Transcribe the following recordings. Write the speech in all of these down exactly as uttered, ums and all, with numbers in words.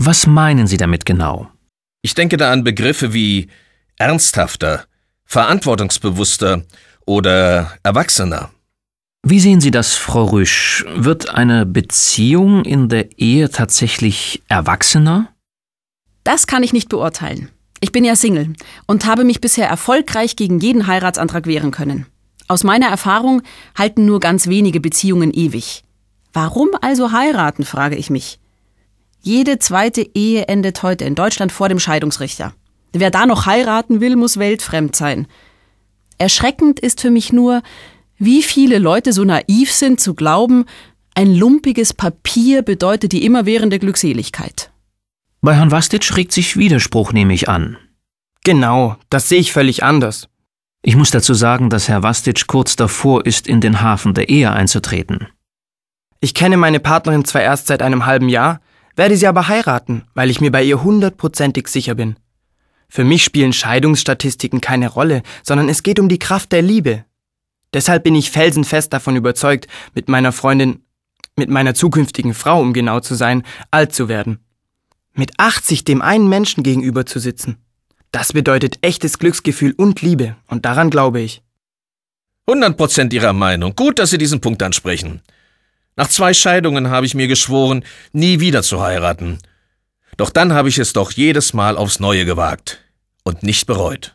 Was meinen Sie damit genau? Ich denke da an Begriffe wie ernsthafter, verantwortungsbewusster oder erwachsener. Wie sehen Sie das, Frau Rüsch? Wird eine Beziehung in der Ehe tatsächlich erwachsener? Das kann ich nicht beurteilen. Ich bin ja Single und habe mich bisher erfolgreich gegen jeden Heiratsantrag wehren können. Aus meiner Erfahrung halten nur ganz wenige Beziehungen ewig. Warum also heiraten, frage ich mich. Jede zweite Ehe endet heute in Deutschland vor dem Scheidungsrichter. Wer da noch heiraten will, muss weltfremd sein. Erschreckend ist für mich nur, wie viele Leute so naiv sind zu glauben, ein lumpiges Papier bedeutet die immerwährende Glückseligkeit. Bei Herrn Vastitsch regt sich Widerspruch, nehme ich an. Genau, das sehe ich völlig anders. Ich muss dazu sagen, dass Herr Vastitsch kurz davor ist, in den Hafen der Ehe einzutreten. Ich kenne meine Partnerin zwar erst seit einem halben Jahr, werde sie aber heiraten, weil ich mir bei ihr hundertprozentig sicher bin. Für mich spielen Scheidungsstatistiken keine Rolle, sondern es geht um die Kraft der Liebe. Deshalb bin ich felsenfest davon überzeugt, mit meiner Freundin, mit meiner zukünftigen Frau, um genau zu sein, alt zu werden. Mit achtzig dem einen Menschen gegenüber zu sitzen. Das bedeutet echtes Glücksgefühl und Liebe, und daran glaube ich. hundert Prozent Ihrer Meinung. Gut, dass Sie diesen Punkt ansprechen. Nach zwei Scheidungen habe ich mir geschworen, nie wieder zu heiraten. Doch dann habe ich es doch jedes Mal aufs Neue gewagt und nicht bereut.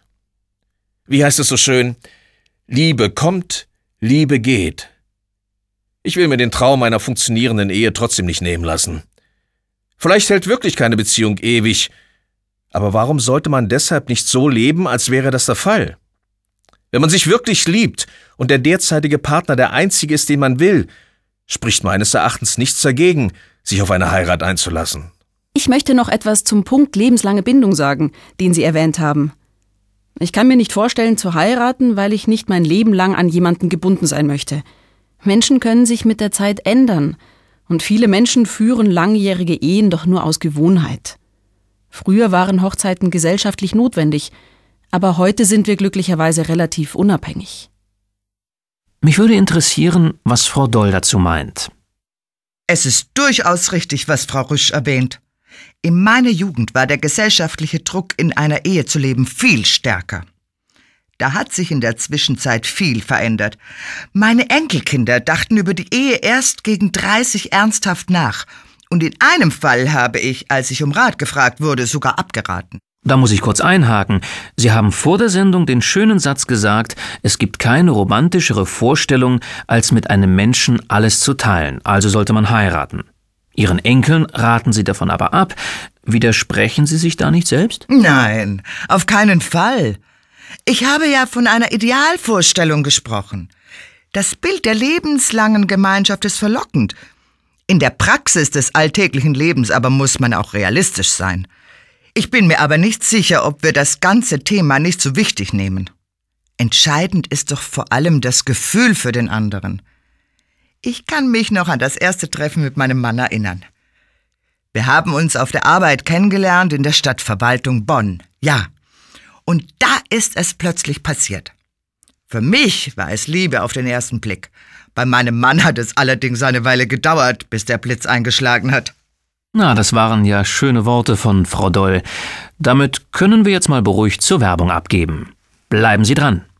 Wie heißt es so schön? Liebe kommt, Liebe geht. Ich will mir den Traum einer funktionierenden Ehe trotzdem nicht nehmen lassen. Vielleicht hält wirklich keine Beziehung ewig, aber warum sollte man deshalb nicht so leben, als wäre das der Fall? Wenn man sich wirklich liebt und der derzeitige Partner der einzige ist, den man will, spricht meines Erachtens nichts dagegen, sich auf eine Heirat einzulassen. Ich möchte noch etwas zum Punkt lebenslange Bindung sagen, den Sie erwähnt haben. Ich kann mir nicht vorstellen, zu heiraten, weil ich nicht mein Leben lang an jemanden gebunden sein möchte. Menschen können sich mit der Zeit ändern. Und viele Menschen führen langjährige Ehen doch nur aus Gewohnheit. Früher waren Hochzeiten gesellschaftlich notwendig, aber heute sind wir glücklicherweise relativ unabhängig. Mich würde interessieren, was Frau Doll dazu meint. Es ist durchaus richtig, was Frau Rüsch erwähnt. In meiner Jugend war der gesellschaftliche Druck, in einer Ehe zu leben, viel stärker. Da hat sich in der Zwischenzeit viel verändert. Meine Enkelkinder dachten über die Ehe erst gegen dreißig ernsthaft nach. Und in einem Fall habe ich, als ich um Rat gefragt wurde, sogar abgeraten. Da muss ich kurz einhaken. Sie haben vor der Sendung den schönen Satz gesagt, es gibt keine romantischere Vorstellung, als mit einem Menschen alles zu teilen, also sollte man heiraten. Ihren Enkeln raten Sie davon aber ab. Widersprechen Sie sich da nicht selbst? Nein, auf keinen Fall. Ich habe ja von einer Idealvorstellung gesprochen. Das Bild der lebenslangen Gemeinschaft ist verlockend. In der Praxis des alltäglichen Lebens aber muss man auch realistisch sein. Ich bin mir aber nicht sicher, ob wir das ganze Thema nicht so wichtig nehmen. Entscheidend ist doch vor allem das Gefühl für den anderen. Ich kann mich noch an das erste Treffen mit meinem Mann erinnern. Wir haben uns auf der Arbeit kennengelernt in der Stadtverwaltung Bonn. Ja, und da ist es plötzlich passiert. Für mich war es Liebe auf den ersten Blick. Bei meinem Mann hat es allerdings eine Weile gedauert, bis der Blitz eingeschlagen hat. Na, das waren ja schöne Worte von Frau Doll. Damit können wir jetzt mal beruhigt zur Werbung abgeben. Bleiben Sie dran.